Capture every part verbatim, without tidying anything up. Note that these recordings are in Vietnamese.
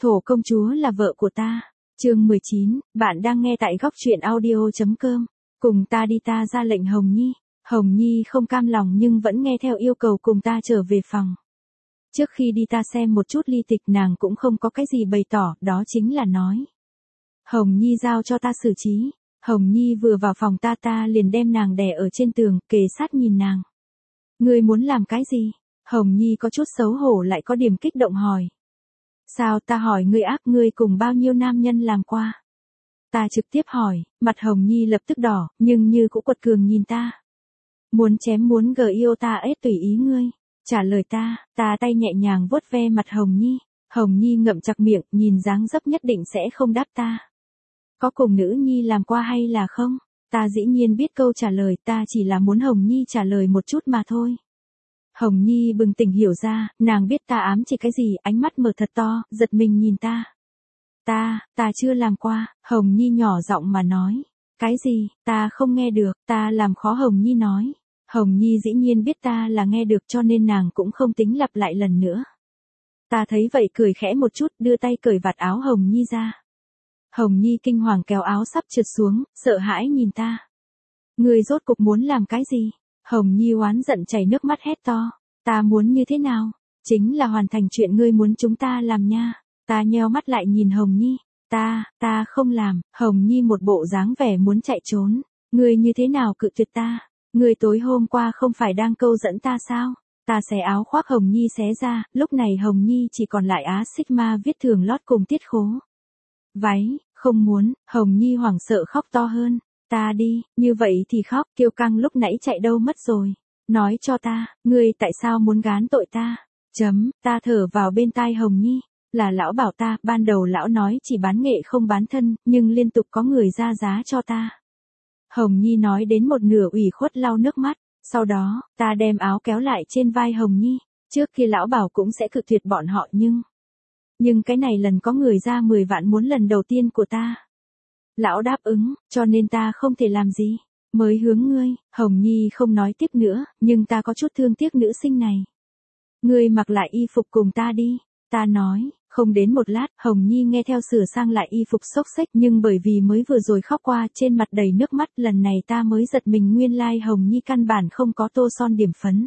Thổ công chúa là vợ của ta. Chương mười chín, bạn đang nghe tại góc truyện audio.com. Cùng ta đi, ta ra lệnh Hồng Nhi. Hồng Nhi không cam lòng nhưng vẫn nghe theo yêu cầu cùng ta trở về phòng. Trước khi đi ta xem một chút ly tịch, nàng cũng không có cái gì bày tỏ, đó chính là nói. Hồng Nhi giao cho ta xử trí. Hồng Nhi vừa vào phòng ta ta liền đem nàng đè ở trên tường, kề sát nhìn nàng. Ngươi muốn làm cái gì? Hồng Nhi có chút xấu hổ lại có điểm kích động hỏi. Sao? Ta hỏi ngươi ác, ngươi cùng bao nhiêu nam nhân làm qua? Ta trực tiếp hỏi, mặt Hồng Nhi lập tức đỏ, nhưng như cũng quật cường nhìn ta. Muốn chém muốn gờ yêu ta ết tùy ý ngươi. Trả lời ta, ta tay nhẹ nhàng vuốt ve mặt Hồng Nhi. Hồng Nhi ngậm chặt miệng, nhìn dáng dấp nhất định sẽ không đáp ta. Có cùng nữ nhi làm qua hay là không? Ta dĩ nhiên biết câu trả lời, ta chỉ là muốn Hồng Nhi trả lời một chút mà thôi. Hồng Nhi bừng tỉnh hiểu ra, nàng biết ta ám chỉ cái gì, ánh mắt mở thật to, giật mình nhìn ta. Ta, ta chưa làm qua. Hồng Nhi nhỏ giọng mà nói. Cái gì? Ta không nghe được, ta làm khó Hồng Nhi nói. Hồng Nhi dĩ nhiên biết ta là nghe được cho nên nàng cũng không tính lặp lại lần nữa. Ta thấy vậy cười khẽ một chút, đưa tay cởi vạt áo Hồng Nhi ra. Hồng Nhi kinh hoàng kéo áo sắp trượt xuống, sợ hãi nhìn ta. Ngươi rốt cục muốn làm cái gì? Hồng Nhi oán giận chảy nước mắt hét to. Ta muốn như thế nào? Chính là hoàn thành chuyện ngươi muốn chúng ta làm nha. Ta nheo mắt lại nhìn Hồng Nhi. Ta, ta không làm. Hồng Nhi một bộ dáng vẻ muốn chạy trốn. Ngươi như thế nào cự tuyệt ta? Ngươi tối hôm qua không phải đang câu dẫn ta sao? Ta xé áo khoác Hồng Nhi xé ra, lúc này Hồng Nhi chỉ còn lại á sigma viết thường lót cùng tiết khố. Váy, không muốn. Hồng Nhi hoảng sợ khóc to hơn. Ta đi, như vậy thì khóc, Kiêu Căng lúc nãy chạy đâu mất rồi. Nói cho ta, ngươi tại sao muốn gán tội ta? Chấm, ta thở vào bên tai Hồng Nhi. Là lão bảo ta, ban đầu lão nói chỉ bán nghệ không bán thân, nhưng liên tục có người ra giá cho ta. Hồng Nhi nói đến một nửa ủy khuất lau nước mắt. Sau đó, ta đem áo kéo lại trên vai Hồng Nhi. Trước kia lão bảo cũng sẽ cự tuyệt bọn họ nhưng... Nhưng cái này lần có người ra mười vạn muốn lần đầu tiên của ta. Lão đáp ứng, cho nên ta không thể làm gì. Mới hướng ngươi. Hồng Nhi không nói tiếp nữa, nhưng ta có chút thương tiếc nữ sinh này. Ngươi mặc lại y phục cùng ta đi. Ta nói, không đến một lát, Hồng Nhi nghe theo sửa sang lại y phục xốc xếch, nhưng bởi vì mới vừa rồi khóc qua, trên mặt đầy nước mắt, lần này ta mới giật mình, nguyên lai like Hồng Nhi căn bản không có tô son điểm phấn.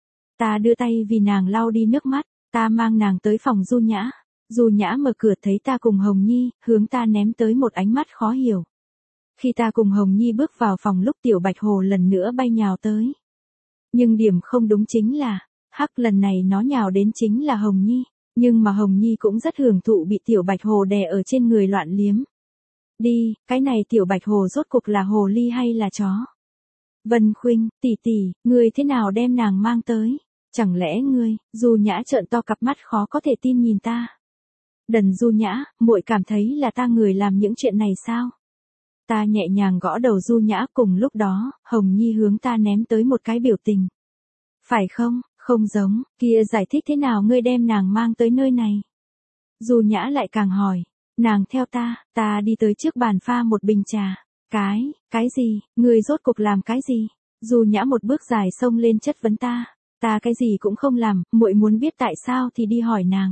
Ta đưa tay vì nàng lau đi nước mắt, ta mang nàng tới phòng Du Nhã. Du Nhã mở cửa thấy ta cùng Hồng Nhi, hướng ta ném tới một ánh mắt khó hiểu. Khi ta cùng Hồng Nhi bước vào phòng lúc Tiểu Bạch Hồ lần nữa bay nhào tới. Nhưng điểm không đúng chính là, hắc lần này nó nhào đến chính là Hồng Nhi, nhưng mà Hồng Nhi cũng rất hưởng thụ bị Tiểu Bạch Hồ đè ở trên người loạn liếm. Đi, cái này Tiểu Bạch Hồ rốt cuộc là hồ ly hay là chó? Vân Khuynh, tỷ tỷ, ngươi thế nào đem nàng mang tới? Chẳng lẽ ngươi? Du Nhã trợn to cặp mắt khó có thể tin nhìn ta. Đần Du Nhã, muội cảm thấy là ta người làm những chuyện này sao? Ta nhẹ nhàng gõ đầu Du Nhã, cùng lúc đó, Hồng Nhi hướng ta ném tới một cái biểu tình. Phải không, không giống, kia giải thích thế nào ngươi đem nàng mang tới nơi này? Du Nhã lại càng hỏi, nàng theo ta, ta đi tới trước bàn pha một bình trà. Cái, cái gì, ngươi rốt cuộc làm cái gì? Du Nhã một bước dài xông lên chất vấn ta. Ta cái gì cũng không làm, muội muốn biết tại sao thì đi hỏi nàng.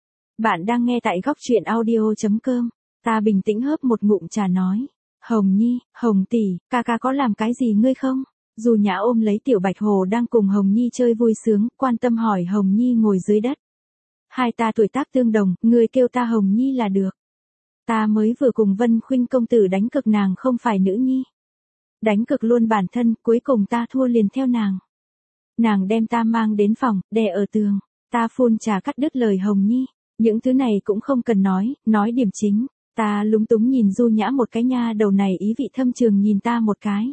Bạn đang nghe tại góc truyện audio.com. Ta bình tĩnh hớp một ngụm trà nói. Hồng Nhi, Hồng tỷ, ca ca có làm cái gì ngươi không? Du Nhã ôm lấy Tiểu Bạch Hồ đang cùng Hồng Nhi chơi vui sướng, quan tâm hỏi Hồng Nhi ngồi dưới đất. Hai ta tuổi tác tương đồng, ngươi kêu ta Hồng Nhi là được. Ta mới vừa cùng Vân Khuynh công tử đánh cực, nàng không phải nữ nhi. Đánh cực luôn bản thân, cuối cùng ta thua liền theo nàng. Nàng đem ta mang đến phòng, đè ở tường. Ta phun trà cắt đứt lời Hồng Nhi. Những thứ này cũng không cần nói, nói điểm chính. Ta lúng túng nhìn Du Nhã một cái, nha đầu này ý vị thâm trường nhìn ta một cái.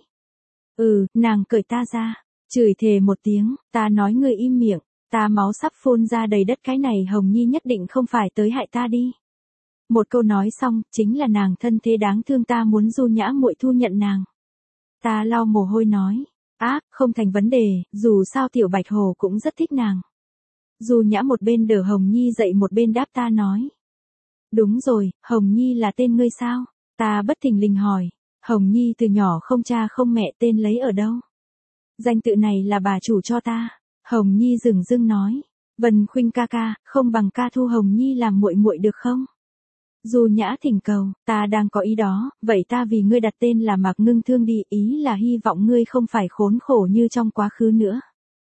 Ừ, nàng cởi ta ra. Chửi thề một tiếng, ta nói ngươi im miệng. Ta máu sắp phun ra đầy đất, cái này Hồng Nhi nhất định không phải tới hại ta đi. Một câu nói xong, chính là nàng thân thế đáng thương, ta muốn Du Nhã muội thu nhận nàng. Ta lau mồ hôi nói. Ác, không thành vấn đề, dù sao Tiểu Bạch Hồ cũng rất thích nàng. Du Nhã một bên đỡ Hồng Nhi dậy một bên đáp ta nói. Đúng rồi, Hồng Nhi là tên ngươi sao? Ta bất thình lình hỏi. Hồng Nhi từ nhỏ không cha không mẹ, tên lấy ở đâu? Danh tự này là bà chủ cho ta. Hồng Nhi dửng dưng nói. Vân Khuynh ca ca, không bằng ca thu Hồng Nhi làm muội muội được không? Du Nhã thỉnh cầu, ta đang có ý đó, vậy ta vì ngươi đặt tên là Mạc Ngưng Thương đi, ý là hy vọng ngươi không phải khốn khổ như trong quá khứ nữa.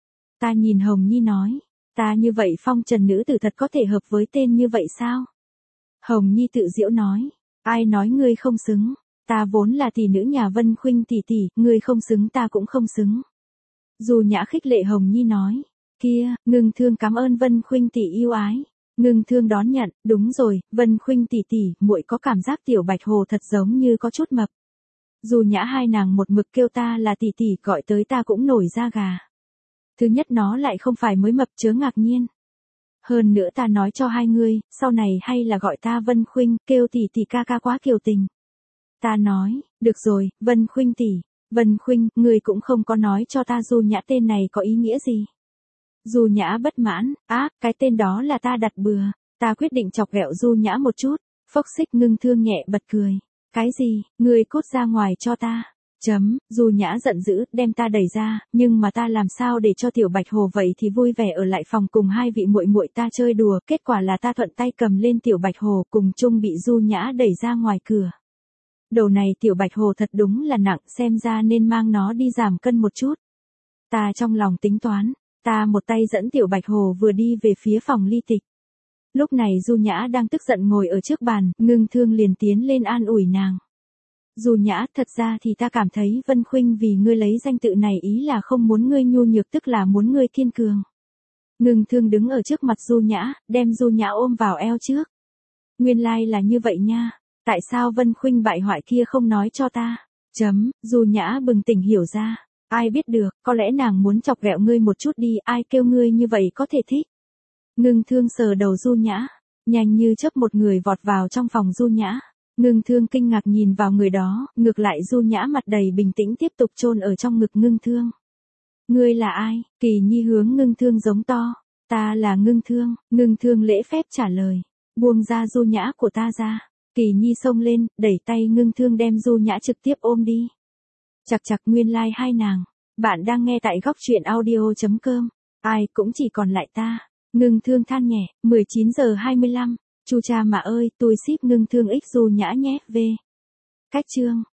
Ta nhìn Hồng Nhi nói, ta như vậy phong trần nữ tử thật có thể hợp với tên như vậy sao? Hồng Nhi tự giễu nói, ai nói ngươi không xứng, ta vốn là tỷ nữ nhà Vân Khuynh tỷ tỷ, ngươi không xứng ta cũng không xứng. Du Nhã khích lệ Hồng Nhi nói, kia, Ngưng Thương cảm ơn Vân Khuynh tỷ yêu ái. Ngưng Thương đón nhận, đúng rồi, Vân Khuynh tỷ tỷ, muội có cảm giác tiểu Bạch Hồ thật giống như có chút mập. Du Nhã hai nàng một mực kêu ta là tỷ tỷ, gọi tới ta cũng nổi da gà. Thứ nhất nó lại không phải mới mập, chớ ngạc nhiên. Hơn nữa ta nói cho hai ngươi, sau này hay là gọi ta Vân Khuynh, kêu tỷ tỷ ca ca quá kiều tình. Ta nói, được rồi, Vân Khuynh tỷ. Vân Khuynh, ngươi cũng không có nói cho ta Du Nhã tên này có ý nghĩa gì. Du Nhã bất mãn, á, cái tên đó là ta đặt bừa. Ta quyết định chọc ghẹo Du Nhã một chút. Phốc Xích Ngưng Thương nhẹ bật cười. Cái gì, ngươi cút ra ngoài cho ta. Chấm, Du Nhã giận dữ, đem ta đẩy ra, nhưng mà ta làm sao để cho tiểu Bạch Hồ vậy thì vui vẻ ở lại phòng cùng hai vị muội muội ta chơi đùa, kết quả là ta thuận tay cầm lên tiểu Bạch Hồ cùng chung bị Du Nhã đẩy ra ngoài cửa. Đầu này tiểu Bạch Hồ thật đúng là nặng, xem ra nên mang nó đi giảm cân một chút. Ta trong lòng tính toán, ta một tay dẫn tiểu Bạch Hồ vừa đi về phía phòng ly tịch. Lúc này Du Nhã đang tức giận ngồi ở trước bàn, Ngưng Thương liền tiến lên an ủi nàng. Du Nhã, thật ra thì ta cảm thấy Vân Khuynh vì ngươi lấy danh tự này ý là không muốn ngươi nhu nhược, tức là muốn ngươi kiên cường. Ngưng Thương đứng ở trước mặt Du Nhã, đem Du Nhã ôm vào eo trước. Nguyên lai like là như vậy nha, tại sao Vân Khuynh bại hoại kia không nói cho ta? Chấm, Du Nhã bừng tỉnh hiểu ra, ai biết được, có lẽ nàng muốn chọc ghẹo ngươi một chút đi, ai kêu ngươi như vậy có thể thích. Ngưng Thương sờ đầu Du Nhã, nhanh như chớp một người vọt vào trong phòng Du Nhã. Ngưng Thương kinh ngạc nhìn vào người đó, ngược lại Du Nhã mặt đầy bình tĩnh tiếp tục chôn ở trong ngực Ngưng Thương. Ngươi là ai? Kỳ Nhi hướng Ngưng Thương giống to. Ta là Ngưng Thương. Ngưng Thương lễ phép trả lời. Buông ra Du Nhã của ta ra. Kỳ Nhi xông lên, đẩy tay Ngưng Thương đem Du Nhã trực tiếp ôm đi. Chặt chặt nguyên lai like hai nàng. Bạn đang nghe tại góc truyện audio chấm com. Ai cũng chỉ còn lại ta. Ngưng Thương than nhẹ, mười chín giờ hai mươi lăm. Chu cha mà ơi, tôi ship Ngưng Thương ích Du Nhã nhé, về. Cách chương.